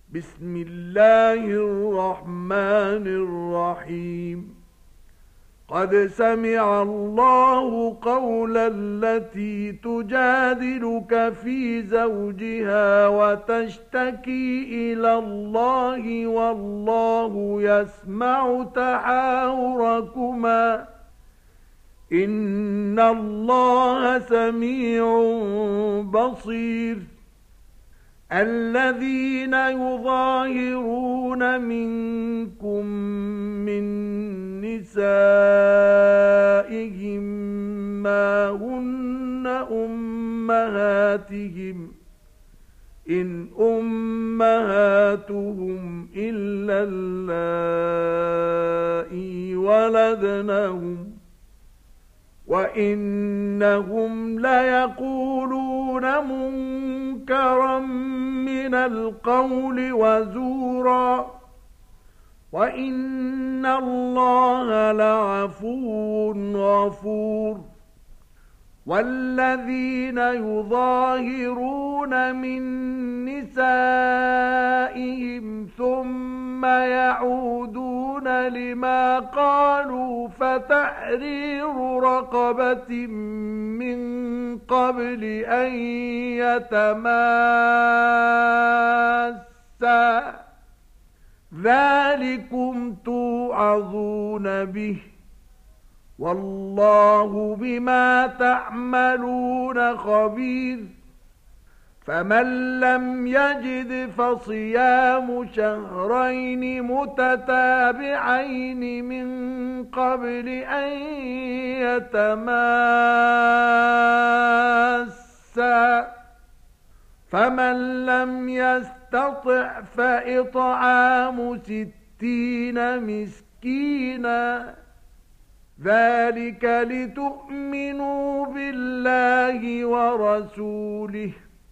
بسم الله الرحمن الرحيم قد سمع الله قول التي تجادلك في زوجها وتشتكي إلى الله والله يسمع تحاوركما إن الله سميع بصير الذين يظاهرون منكم من نسائهم ما هن أمهاتهم إن أمهاتهم إلا اللائي ولدنهم وإنهم ليقولون منكرا من القول وزورا وإن الله لعفو غفور والذين يظاهرون من نسائهم ثم يعودون لما قالوا فتحرير رقبة من قبل أن يتماسا ذلكم توعظون به والله بما تعملون خبير فمن لم يجد فصيام شهرين متتابعين من قبل أن يتماسا فمن لم يستطع فإطعام 60 مسكينا ذلك لتؤمنوا بالله ورسوله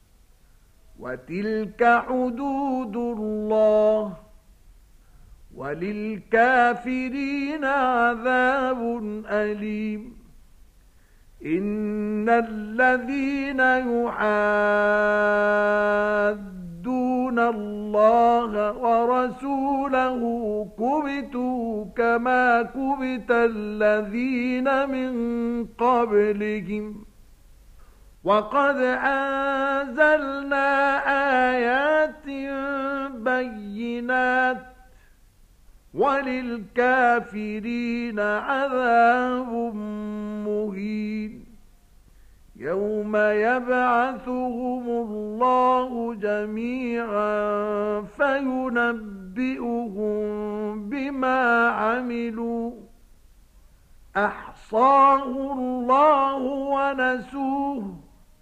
وتلك حدود الله وللكافرين عذاب أليم إن الذين يحادون الله ورسوله كبتوا كما كبت الذين من قبلهم وقد أنزلنا آيات بينات وللكافرين عذاب مهين يوم يبعثهم الله جميعا فينبئهم بما عملوا أحصاه الله ونسوه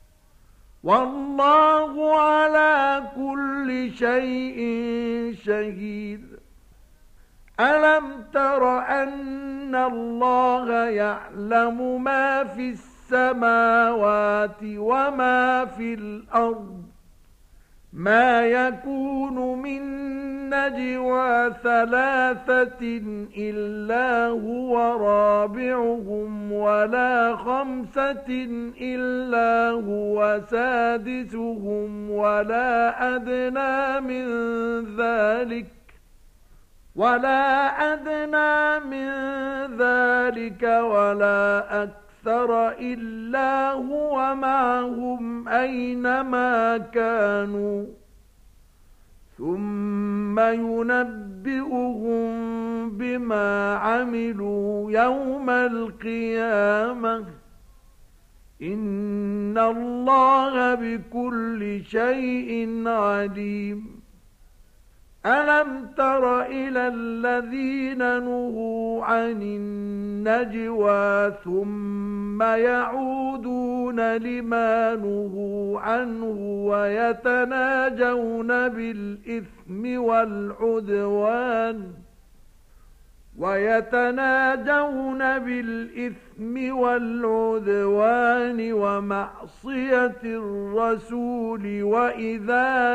والله على كل شيء شهيد ألم تر أن الله يعلم ما في السماوات وما في الأرض ما يكون من نجوى 3 إلا هو رابعهم ولا 5 إلا هو سادسهم ولا أدنى من ذلك ولا أكثر إلا هو معهم أينما كانوا ثم ينبئهم بما عملوا يوم القيامة إن الله بكل شيء عليم ألم تر إلى الذين نهوا عن النجوى ثم يعودون لما نهوا عنه ويتناجون بالإثم والعدوان ومعصية الرسول وإذا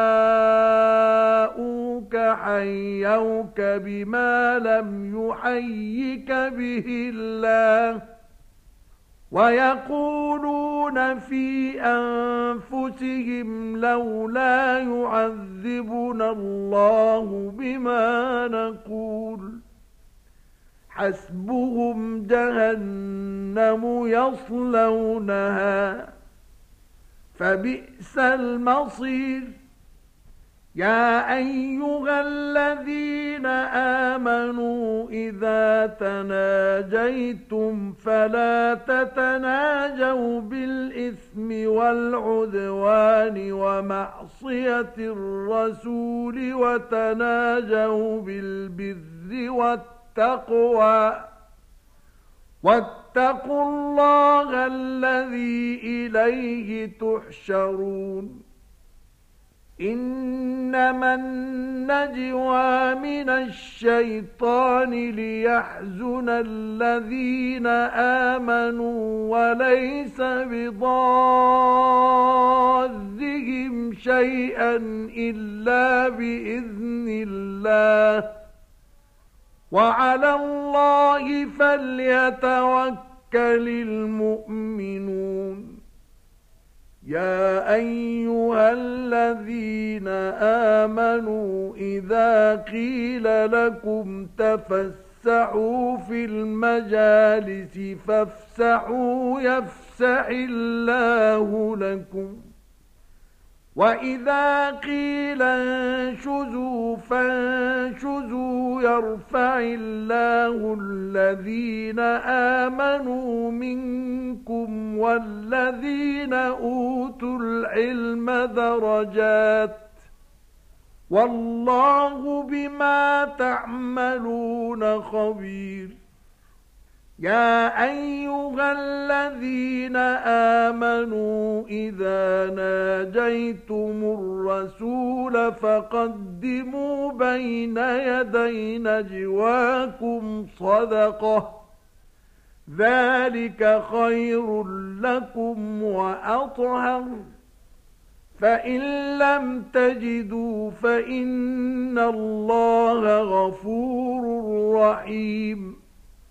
جاءوك حيوك بما لم يحيك به الله ويقولون في أنفسهم لولا يعذبنا الله بما نقول حسبهم جهنم يصلونها فبئس المصير يا أيها الذين آمنوا إذا تناجيتم فلا تتناجوا بالإثم والعدوان ومعصية الرسول وتناجوا بالبر والتقوى واتقوا الله الذي إليه تحشرون إنما النجوى من الشيطان ليحزن الذين آمنوا وليس بضارهم شيئا إلا بإذن الله وعلى الله فليتوكل المؤمنون يا أيها الذين آمنوا إذا قيل لكم تفسحوا في المجالس فافسحوا يفسح الله لكم وإذا قيل انشزوا فانشزوا يرفع الله الذين آمنوا منكم والذين أوتوا العلم درجات والله بما تعملون خبير يا أيها الذين آمنوا إذا ناجيتم الرسول فقدموا بين يدي نجواكم صدقة ذلك خير لكم وأطهر فإن لم تجدوا فإن الله غفور رحيم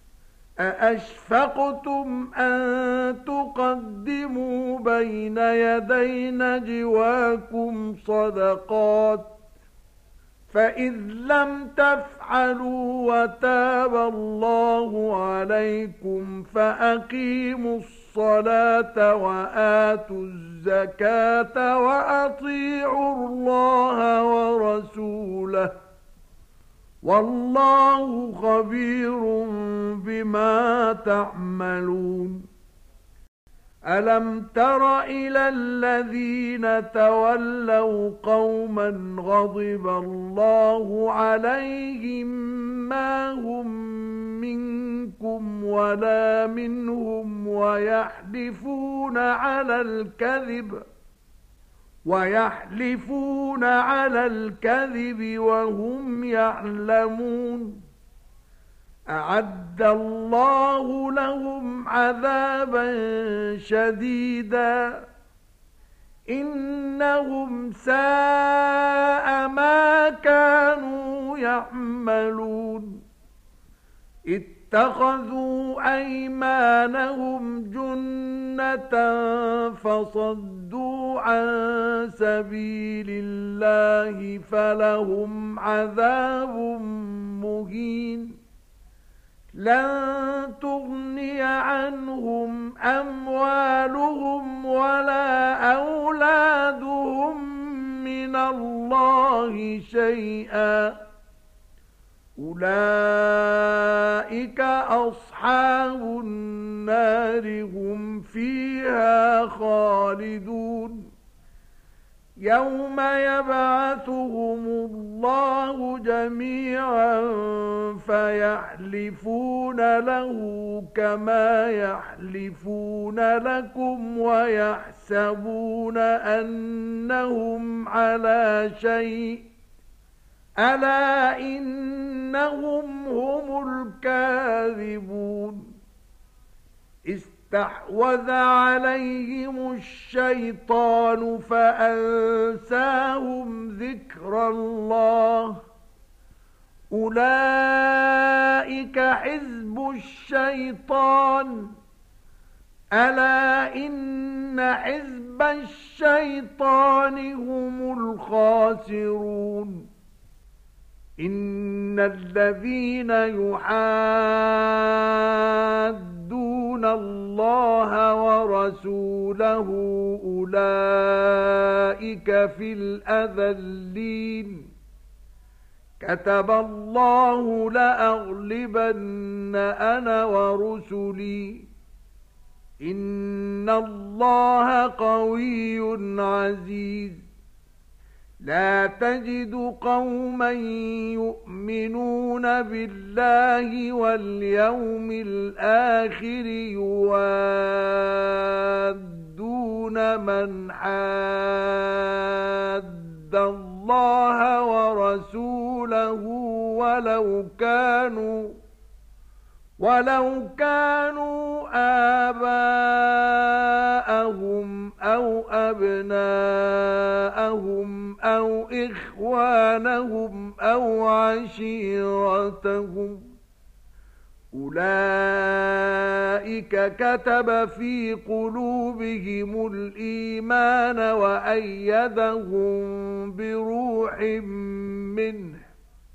أأشفقتم أن تقدموا بين يدي نجواكم صدقات فإذ لم تفعلوا وتاب الله عليكم فأقيموا الصلاة وآتوا الزكاة وأطيعوا الله ورسوله والله خبير بما تعملون ألم تر إلى الذين تولوا قوما غضب الله عليهم ما هم منكم ولا منهم ويحلفون على الكذب وهم يعلمون أعد الله لهم عذابا شديدا إنهم ساء ما كانوا يعملون اتخذوا أيمانهم جنة فصدوا عن سبيل الله فلهم عذاب مهين لن تغني عنهم أموالهم ولا أولادهم من الله شيئا أولئك أصحاب النار هم فيها خالدون يوم يبعثهم الله جميعا فيحلفون له كما يحلفون لكم ويحسبون أنهم على شيء ألا إنهم هم الكاذبون استحوذ عليهم الشيطان فأنساهم ذكر الله أولئك حزب الشيطان ألا إن حزب الشيطان هم الخاسرون إن الذين يحادون الله ورسوله أولئك في الأذلين كتب الله لأغلبن أنا ورسلي إن الله قوي عزيز لا تجد قوما يؤمنون بالله واليوم الآخر يوادون من حاد الله ورسوله ولو كانوا آباءهم أو أبناءهم أو إخوانهم أو عشيرتهم أولئك كتب في قلوبهم الإيمان وأيدهم بروح منه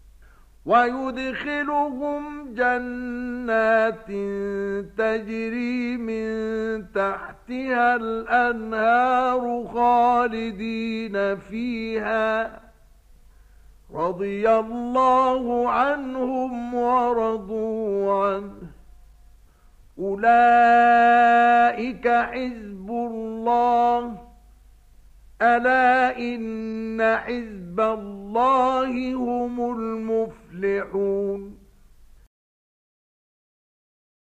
ويدخلهم جنات تجري من تحتها الأنهار خالدين فيها رضي الله عنهم ورضوا عنه أولئك حزب الله ألا إن حزب الله هم المفلحون